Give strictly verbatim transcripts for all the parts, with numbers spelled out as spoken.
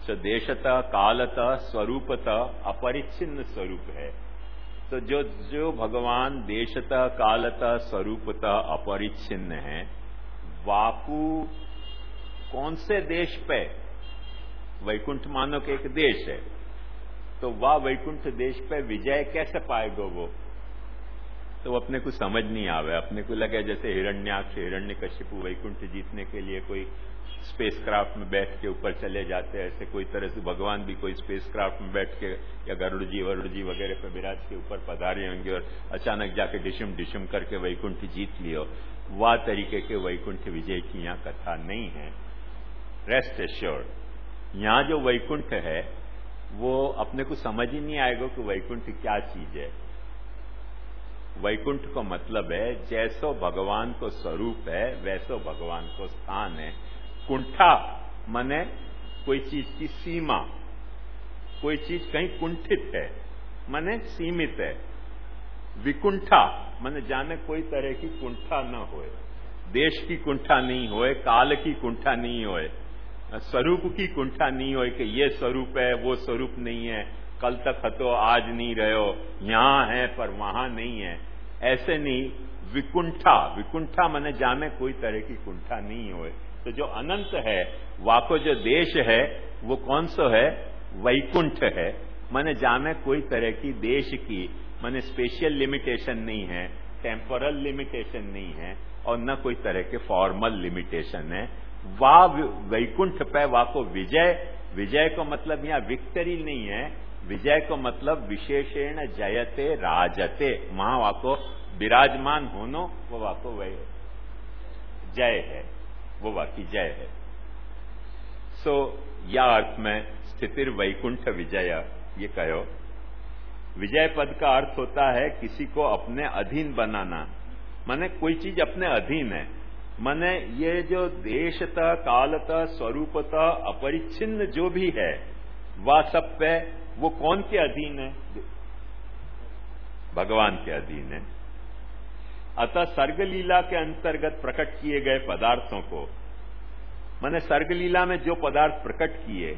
तो देशतः कालतः स्वरूपतः अपरिच्छिन्न स्वरूप है। तो जो जो भगवान देशतः कालतः स्वरूपतः अपरिच्छिन्न है, वाकु कौन से देश पे? वैकुंठ मानो कि एक देश है, तो वह वैकुंठ देश पे विजय कैसे पाएगा वो? तो वो अपने को समझ नहीं आवे। अपने को लगे जैसे हिरण्याक्ष हिरण्यकशिपु वैकुंठ जीतने के लिए कोई स्पेसक्राफ्ट में बैठ के ऊपर चले जाते हैं, ऐसे कोई तरह से भगवान भी कोई स्पेसक्राफ्ट में बैठ के या गरुड़ जी वरुड़ जी वगैरह पे विराज के ऊपर पधारे होंगे और अचानक जाके डिशुम डिशुम करके वैकुंठ जीत लियो। वह तरीके के वैकुंठ विजय की यहाँ कथा नहीं है। रेस्ट एश्योर्ड, यहाँ जो वैकुंठ है वो अपने को समझ ही नहीं आएगा कि वैकुंठ क्या चीज है। वैकुंठ को मतलब है जैसो भगवान को स्वरूप है वैसो भगवान को स्थान है। कुंठा माने कोई चीज की सीमा, कोई चीज कहीं कुंठित है माने सीमित है। विकुंठा माने जाने कोई तरह की कुंठा न होए, देश की कुंठा नहीं होए, काल की कुंठा नहीं होए, स्वरूप की कुंठा नहीं होए कि ये स्वरूप है वो स्वरूप नहीं है, कल तक हतो आज नहीं रहो, यहां है पर वहां नहीं है, ऐसे नहीं। विकुंठा, विकुंठा माने जाने कोई तरह की कुंठा नहीं होए। तो जो अनंत है वाको जो देश है वो कौन सा है? वैकुंठ है। माने जाने कोई तरह की देश की माने स्पेशल लिमिटेशन नहीं है, टेम्पोरल लिमिटेशन नहीं है और न कोई तरह के फॉर्मल लिमिटेशन है। वा वैकुंठ पे वाको विजय, विजय को मतलब यहां विक्टरी नहीं है, विजय को मतलब विशेषण जयते राजते, वहां वाको विराजमान होनो वो वाको वह जय है, वो वाकी जय है। सो या अर्थ में स्थितिर वैकुंठ विजय ये कहो। विजय पद का अर्थ होता है किसी को अपने अधीन बनाना, माने कोई चीज अपने अधीन है। माने ये जो देशतः कालतः स्वरूपतः अपरिच्छिन्न जो भी है वह सब पे वो कौन के अधीन है? भगवान के अधीन है। अतः सर्गलीला के अंतर्गत प्रकट किए गए पदार्थों को, माने सर्गलीला में जो पदार्थ प्रकट किए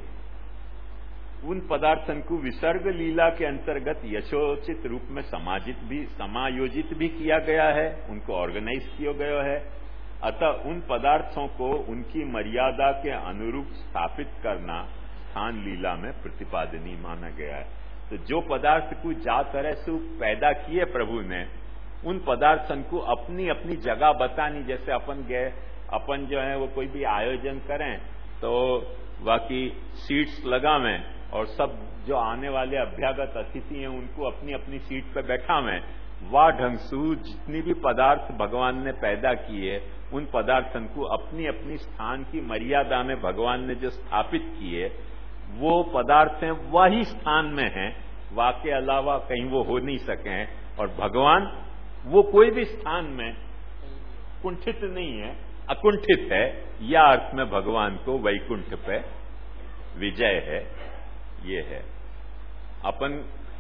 उन पदार्थन को विसर्ग लीला के अंतर्गत यशोचित रूप में समाजित भी समायोजित भी किया गया है, उनको ऑर्गेनाइज किया गया है। अतः उन पदार्थों को उनकी मर्यादा के अनुरूप स्थापित करना स्थान लीला में प्रतिपादनीय माना गया है। तो जो पदार्थ को जा तरह से पैदा किए प्रभु ने, उन पदार्थन को अपनी अपनी जगह बतानी। जैसे अपन गए, अपन जो है वो कोई भी आयोजन करें तो बाकी सीट्स लगावें और सब जो आने वाले अभ्यागत अतिथि हैं उनको अपनी अपनी सीट पर बैठावें। वाह ढंग से जितनी भी पदार्थ भगवान ने पैदा किए उन पदार्थन को अपनी अपनी स्थान की मर्यादा में भगवान ने जो स्थापित किए वो पदार्थ हैं वही स्थान में हैं, वाके अलावा कहीं वो हो नहीं सके। और भगवान वो कोई भी स्थान में कुंठित नहीं है, अकुंठित है। या अर्थ में भगवान को वैकुंठ पे विजय है, ये है। अपन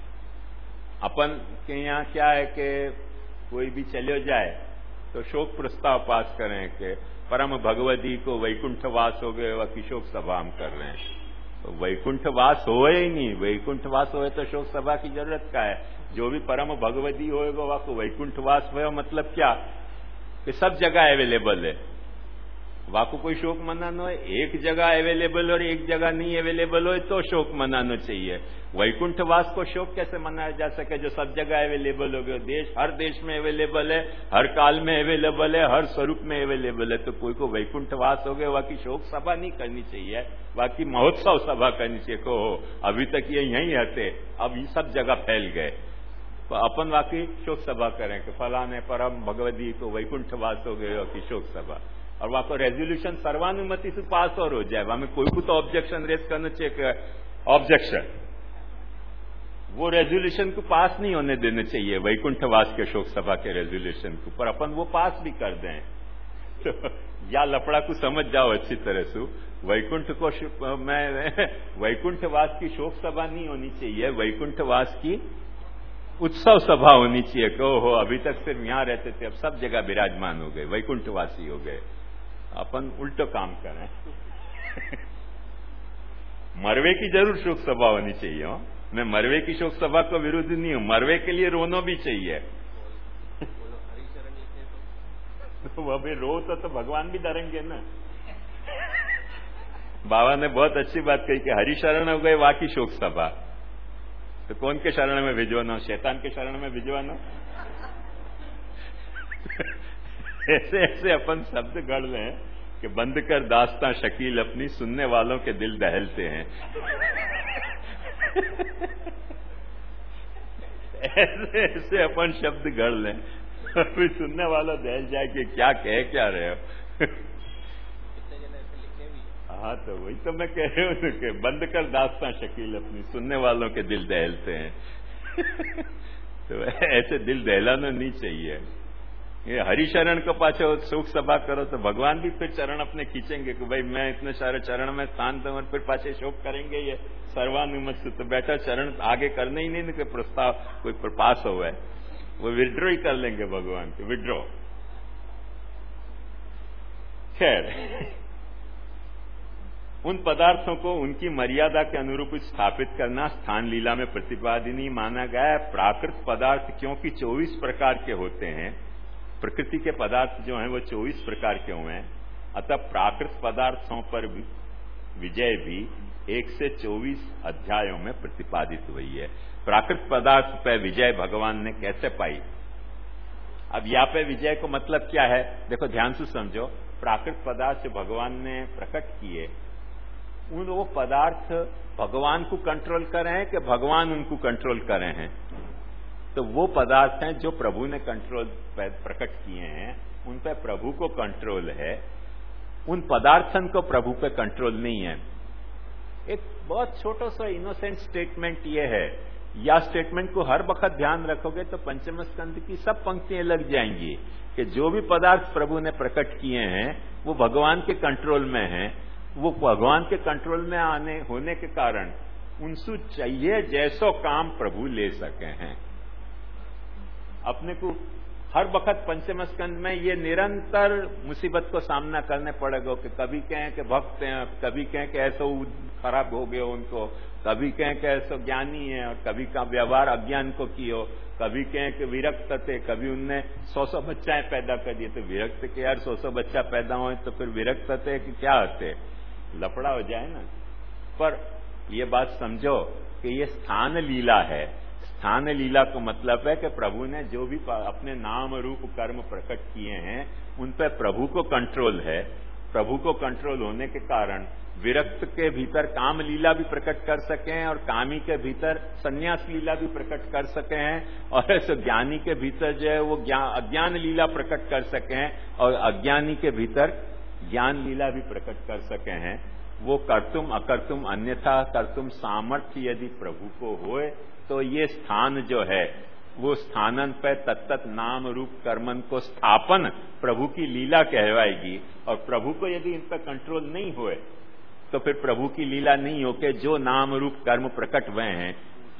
अपन के यहाँ क्या है कि कोई भी चले जाए तो शोक प्रस्ताव पास करें कि परम भगवती को वैकुंठ वास हो गए, वह की शोक सभा हम कर रहे हैं। तो वैकुंठ वास हो ही नहीं, वैकुंठ वास होए तो शोक सभा की जरूरत क्या है? जो भी परम भगवती होएगा वह को वैकुंठ वास हो, मतलब क्या कि सब जगह अवेलेबल है, वाको कोई शोक मनाना है। एक जगह अवेलेबल और एक जगह नहीं अवेलेबल हो तो शोक मनाना चाहिए। वैकुंठवास को शोक कैसे मनाया जा सके जो सब जगह अवेलेबल हो गया? देश, हर देश में अवेलेबल है, हर काल में अवेलेबल है, हर स्वरूप में अवेलेबल है। तो कोई को वैकुंठवास हो गया बाकी शोक सभा नहीं करनी चाहिए, बाकी महोत्सव सभा करनी चाहिए। को अभी तक ये यहीं हते, अब ये सब जगह फैल गए, तो अपन वाकई शोक सभा करें कि फलाने परम भगवती को वैकुंठवास हो गए की शोक सभा, और वहां को रेजोल्यूशन सर्वानुमति से पास और हो जाए। हमें कोई को तो ऑब्जेक्शन रेज करना चाहिए, ऑब्जेक्शन वो रेजोल्यूशन को पास नहीं होने देने चाहिए, वैकुंठवास के शोक सभा के रेजोल्यूशन को, पर अपन वो पास भी कर दें। तो या लफड़ा को समझ जाओ अच्छी तरह से, वैकुंठ को मैं वैकुंठवास की शोक सभा नहीं होनी चाहिए, वैकुंठवास की उत्सव सभा होनी चाहिए। कहो हो अभी तक सिर्फ यहां रहते थे, अब सब जगह विराजमान हो गए, वैकुंठवासी हो गए। अपन उल्टो काम करें। मरवे की जरूर शोक सभा होनी चाहिए हो। मैं मरवे की शोक सभा को विरुद्ध नहीं हूं, मरवे के लिए रोना भी चाहिए। तो वो भी रो तो, तो भगवान भी डरेंगे ना। बाबा ने बहुत अच्छी बात कही कि हरि शरण हो गए वाह की शोक सभा। तो कौन के शरण में भिजवाना? शैतान के शरण में भिजवाना। ऐसे ऐसे अपन शब्द गढ़ लें कि बंद कर दास्तां शकील अपनी, सुनने वालों के दिल दहलते हैं। ऐसे ऐसे अपन शब्द गढ़ लें फिर सुनने वाला दहल जाए कि क्या कह क्या रहे हो। हाँ, तो वही तो मैं कह रही हूँ कि बंद कर दास्तां शकील अपनी, सुनने वालों के दिल दहलते हैं। तो ऐसे दिल दहलाना नहीं चाहिए। ये हरिशरण को पाछो शोक सभा करो तो भगवान भी फिर चरण अपने खींचेंगे कि भाई मैं इतने सारे चरण में स्थान दूं, और फिर पाछे शोक करेंगे ये सर्वानुमत। तो बेटा चरण आगे करने ही नहीं कि प्रस्ताव कोई पास हुआ है, वो विड्रॉ ही कर लेंगे भगवान के, विड्रॉ। खैर, उन पदार्थों को उनकी मर्यादा के अनुरूप स्थापित करना स्थान लीला में प्रतिपादनीय माना गया है। प्राकृत पदार्थ क्योंकि चौबीस प्रकार के होते हैं, प्रकृति के पदार्थ जो हैं वो चौबीस प्रकार के हुए हैं, अतः प्राकृत पदार्थों पर भी विजय भी एक से चौबीस अध्यायों में प्रतिपादित हुई है। प्राकृत पदार्थ पर विजय भगवान ने कैसे पाई? अब यहाँ पे विजय को मतलब क्या है, देखो ध्यान से समझो। प्राकृत पदार्थ जो भगवान ने प्रकट किए, उन वो पदार्थ भगवान को कंट्रोल कर रहे हैं कि भगवान उनको कंट्रोल कर रहे हैं? तो वो पदार्थ हैं जो प्रभु ने कंट्रोल प्रकट किए हैं, उन पे प्रभु को कंट्रोल है, उन पदार्थन को प्रभु पे कंट्रोल नहीं है। एक बहुत छोटा सा इनोसेंट स्टेटमेंट ये है, या स्टेटमेंट को हर वक्त ध्यान रखोगे तो पंचम स्कंद की सब पंक्तियां लग जाएंगी कि जो भी पदार्थ प्रभु ने प्रकट किए हैं वो भगवान के कंट्रोल में हैं। वो भगवान के कंट्रोल में आने होने के कारण उनसे चाहिए जैसो काम प्रभु ले सके हैं। अपने को हर वक्त पंचम स्कंद में ये निरंतर मुसीबत को सामना करने पड़ेगा कि कभी कहें कि भक्त हैं, कभी कहें कि ऐसा खराब हो गया उनको, कभी कहें कि ऐसा ज्ञानी है, और कभी का व्यवहार अज्ञान को कियो, कभी कहें कि विरक्त थे, कभी उनने सौ सौ बच्चाएं पैदा कर दिए। तो विरक्त के यार सौ सौ बच्चा पैदा हो तो फिर विरक्त थे कि क्या होते, लफड़ा हो जाए ना। पर ये बात समझो कि ये स्थान लीला है। स्थान लीला का मतलब है कि प्रभु ने जो भी अपने नाम रूप कर्म प्रकट किए हैं उन पर प्रभु को कंट्रोल है। प्रभु को कंट्रोल होने के कारण विरक्त के भीतर काम लीला भी प्रकट कर सके हैं, और कामी के भीतर संन्यास लीला भी प्रकट कर सके हैं, और ऐसे ज्ञानी के भीतर जो है वो अज्ञान लीला प्रकट कर सके हैं, और अज्ञानी के भीतर ज्ञान लीला भी प्रकट कर सके हैं। वो कर्तुम अकर्तुम अन्यथा कर्तुम सामर्थ्य यदि प्रभु को होए तो ये स्थान जो है वो स्थानन पे तत्त नाम रूप कर्मन को स्थापन प्रभु की लीला कहवाएगी। और प्रभु को यदि इन पर कंट्रोल नहीं होए तो फिर प्रभु की लीला नहीं हो के जो नाम रूप कर्म प्रकट हुए हैं,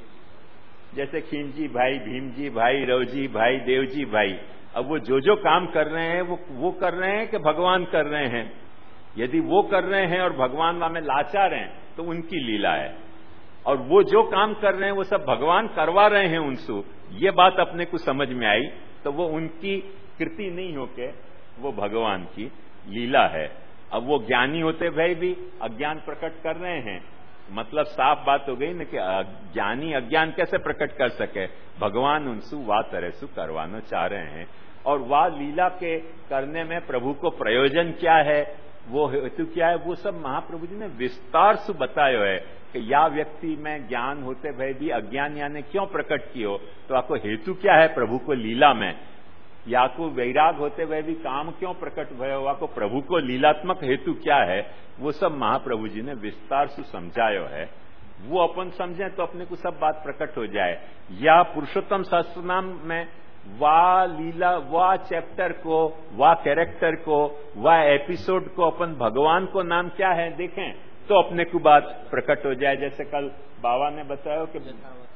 जैसे खिंजी भाई, भीमजी भाई, रवजी भाई, देवजी भाई, अब वो जो जो काम कर रहे हैं वो वो कर रहे हैं कि भगवान कर रहे हैं? यदि वो कर रहे हैं और भगवान में लाचार हैं तो उनकी लीला है, और वो जो काम कर रहे हैं वो सब भगवान करवा रहे हैं उनसे, ये बात अपने को समझ में आई तो वो उनकी कृति नहीं होके वो भगवान की लीला है। अब वो ज्ञानी होते भाई भी अज्ञान प्रकट कर रहे हैं, मतलब साफ बात हो गई ना कि ज्ञानी अज्ञान कैसे प्रकट कर सके? भगवान उनसे वाह तरह से करवाना चाह रहे हैं। और वाह लीला के करने में प्रभु को प्रयोजन क्या है, वो हेतु क्या है, वो सब महाप्रभु जी ने विस्तार से बताया है कि या व्यक्ति में ज्ञान होते भय भी अज्ञान यानी क्यों प्रकट कियो, तो आपको हेतु क्या है प्रभु को लीला में, या को वैराग होते हुए भी काम क्यों प्रकट भयो, आपको प्रभु को लीलात्मक हेतु क्या है, वो सब महाप्रभु जी ने विस्तार से समझायो है। वो अपन समझें तो अपने को सब बात प्रकट हो जाए। या पुरुषोत्तम सहस्त्रनाम में वाह लीला, वाह चैप्टर को, वाह कैरेक्टर को, वाह एपिसोड को अपन भगवान को नाम क्या है देखें तो अपने को बात प्रकट हो जाए। जैसे कल बाबा ने बताया कि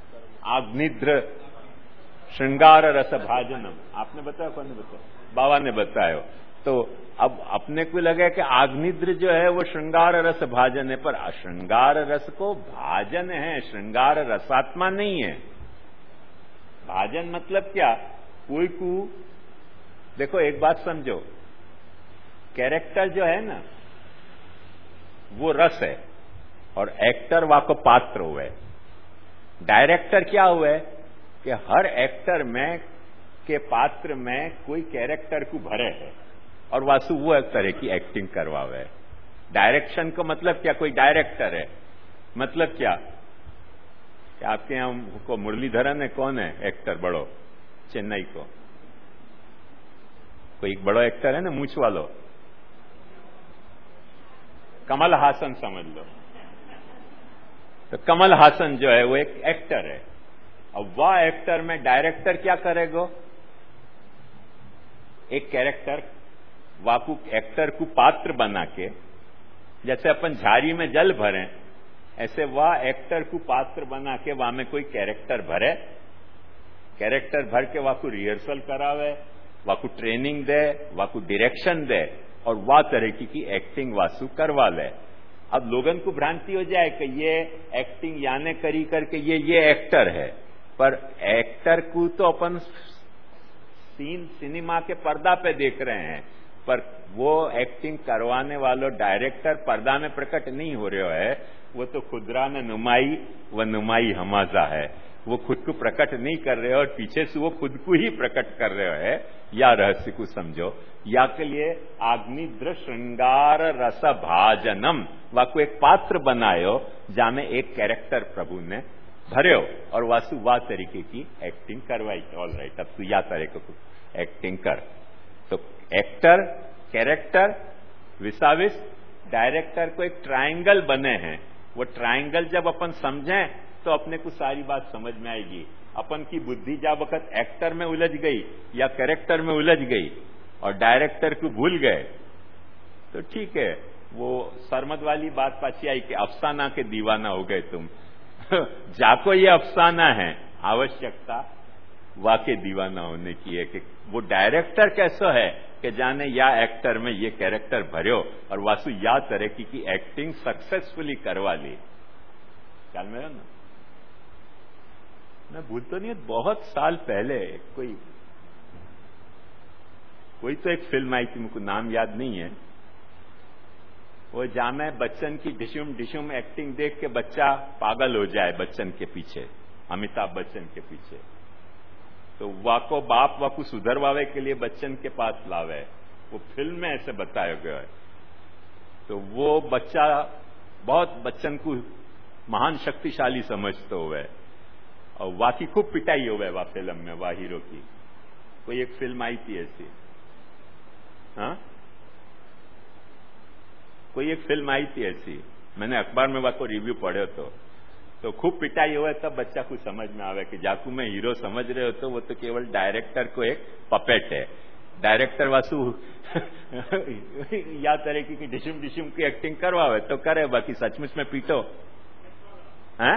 आग्निद्र श्रृंगार रस भाजनम, आपने बताया कौन ने बताया? बाबा ने बताया तो अब अपने को लगे कि आग्निद्र जो है वो श्रृंगार रस भाजन है, पर श्रृंगार रस को भाजन है, श्रृंगार रसात्मा नहीं है। भाजन मतलब क्या? कोई को देखो, एक बात समझो, कैरेक्टर जो है ना वो रस है और एक्टर वाको पात्र हुए। डायरेक्टर क्या हुए कि हर एक्टर में के पात्र में कोई कैरेक्टर को भरे है और वासु वो एक तरह की एक्टिंग करवावे। डायरेक्शन का मतलब क्या? कोई डायरेक्टर है मतलब क्या कि आपके यहां को मुरलीधरन है, कौन है एक्टर बड़ो चेन्नई को? कोई एक बड़ो एक्टर है ना मूछ वालो, कमल हासन समझ लो। तो कमल हासन जो है वो एक एक्टर है। अब वह एक्टर में डायरेक्टर क्या करेगा? एक कैरेक्टर वाकू एक्टर को पात्र बना के, जैसे अपन झाड़ी में जल भरें ऐसे वह एक्टर को पात्र बना के वहां में कोई कैरेक्टर भरे, कैरेक्टर भर के वाकू रिहर्सल करावे, वाकू ट्रेनिंग दे, वाकू डायरेक्शन दे और वह तरीके की एक्टिंग वासु करवा ले। अब लोगन को भ्रांति हो जाए कि ये एक्टिंग याने करी करके ये ये एक्टर है, पर एक्टर को तो अपन सीन सिनेमा के पर्दा पे देख रहे हैं, पर वो एक्टिंग करवाने वालों डायरेक्टर पर्दा में प्रकट नहीं हो रहा है, वो तो खुदरा ने नुमाई व नुमाई हमाजा है। वो खुद को प्रकट नहीं कर रहे और पीछे से वो खुद को ही प्रकट कर रहे है। या रहस्य को समझो, या के लिए आग्निद्र श्रृंगार रस भाजनम वाको एक पात्र बनायो जामे एक कैरेक्टर प्रभु ने भर्यो और वासु वा तरीके की एक्टिंग करवाई। ऑल राइट, अब तू या तरीके को एक्टिंग कर। तो एक्टर, कैरेक्टर, विसाविस, डायरेक्टर को एक ट्रायंगल बने हैं। वो ट्रायंगल जब अपन समझें तो अपने को सारी बात समझ में आएगी। अपन की बुद्धि जब वक्त एक्टर में उलझ गई या कैरेक्टर में उलझ गई और डायरेक्टर को भूल गए तो ठीक है, वो सरमद वाली बात पाछी आई कि अफसाना के दीवाना हो गए तुम। जाको ये अफसाना है, आवश्यकता वाके दीवाना होने की है कि वो डायरेक्टर कैसा है कि जाने या एक्टर में ये कैरेक्टर भर्यो और वासु या तरह की, की एक्टिंग सक्सेसफुली करवा ली। ख्याल में ना, मैं भूल तो नहीं, बहुत साल पहले कोई कोई तो एक फिल्म आई थी, मुझको नाम याद नहीं है। वो जामे बच्चन की डिशुम डिशुम एक्टिंग देख के बच्चा पागल हो जाए बच्चन के पीछे, अमिताभ बच्चन के पीछे। तो वाको बाप वाको सुधरवावे के लिए बच्चन के पास लावे, वो फिल्म में ऐसे बताया गया है। तो वो बच्चा बहुत बच्चन को महान शक्तिशाली समझते हुए और वाकी खूब पिटाई हो गए वाह फिल्म में, वाह हीरो की। कोई एक फिल्म आई थी ऐसी, हाँ कोई एक फिल्म आई थी ऐसी, मैंने अखबार में वाको रिव्यू पढ़े तो तो खूब पिटाई हुआ, तब बच्चा को समझ में आवे कि जाकू में हीरो समझ रहे हो तो वो तो केवल डायरेक्टर को एक पपेट है। डायरेक्टर वासु या तरह की डिशुम डिशुम की एक्टिंग करवावे तो करे, बाकी सचमुच में पीटो। हैं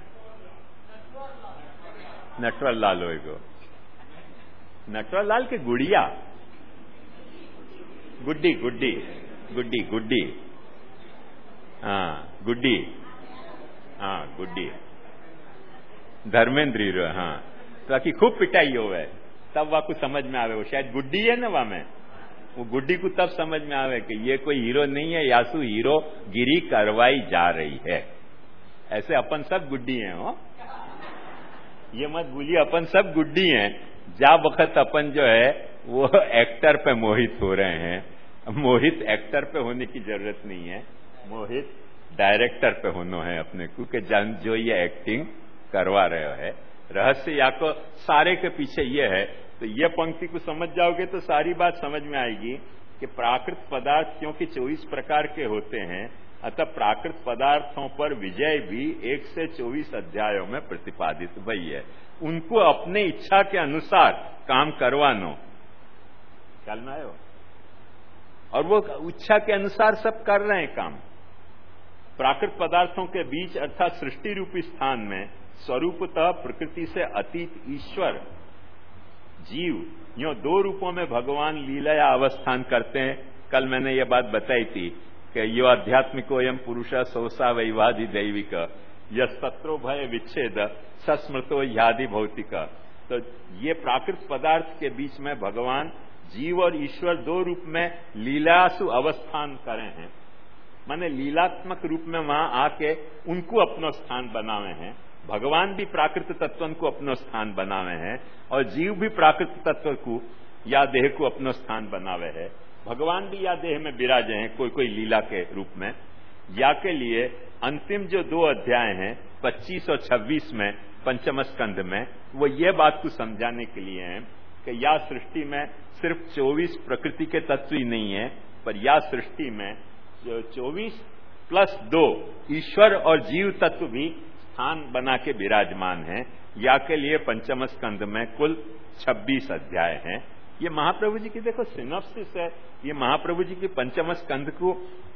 नटवर लाल होएगो, नटवर लाल के गुड़िया गुड्डी गुड्डी गुड्डी गुड्डी हाँ गुड्डी हाँ गुड्डी धर्मेंद्र हीरो, हाँ तो बाकी खूब पिटाई हो गए तब वह कुछ समझ में आवे। वो शायद गुड्डी है ना वहां में, वो गुड्डी को तब समझ में आवे कि ये कोई हीरो नहीं है, यासु हीरो गिरी करवाई जा रही है। ऐसे अपन सब गुड्डी हैं हो, ये मत भूलिए अपन सब गुड्डी हैं। जा वक्त अपन जो है वो एक्टर पे मोहित हो रहे हैं, मोहित एक्टर पे होने की जरूरत नहीं है, मोहित डायरेक्टर पे होना है अपने को कि जन जो ये एक्टिंग करवा रहे है। रहस्य या को सारे के पीछे ये है। तो ये पंक्ति को समझ जाओगे तो सारी बात समझ में आएगी कि प्राकृत पदार्थ क्योंकि चौबीस प्रकार के होते हैं, अतः प्राकृत पदार्थों पर विजय भी एक से चौबीस अध्यायों में प्रतिपादित वही है। उनको अपने इच्छा के अनुसार काम करवानो, ख्याल में आयो, और वो इच्छा के अनुसार सब कर रहे हैं काम। प्राकृत पदार्थों के बीच अर्थात सृष्टि रूपी स्थान में स्वरूपतः प्रकृति से अतीत ईश्वर जीव यो दो रूपों में भगवान लीला या अवस्थान करते हैं। कल मैंने ये बात बताई थी कि यो आध्यात्मिको एवं पुरुष सोसा वैवाधि दैविक यस्तत्रो भय विच्छेद सस्मृतो यादि भौतिक। तो ये प्राकृत पदार्थ के बीच में भगवान जीव और ईश्वर दो रूप में लीलासु अवस्थान करे हैं, माने लीलात्मक रूप में वहां आके उनको अपनो स्थान बनावे हैं। भगवान भी प्राकृत तत्व को अपनो स्थान बनावे हैं और जीव भी प्राकृत तत्व को या देह को अपनो स्थान बनावे है। भगवान भी या देह में विराजे हैं कोई कोई लीला के रूप में। या के लिए अंतिम जो दो अध्याय हैं पच्चीस और छब्बीस में पंचम स्कंध में, वो ये बात को समझाने के लिए हैं कि या सृष्टि में सिर्फ चौबीस प्रकृति के तत्व ही नहीं है, पर या सृष्टि में जो चौबीस प्लस दो ईश्वर और जीव तत्व भी स्थान बना के विराजमान है। या के लिए पंचम स्कंध में कुल छब्बीस अध्याय हैं। ये महाप्रभु जी की देखो सिनॉप्सिस है। ये महाप्रभु जी की पंचम स्कंध को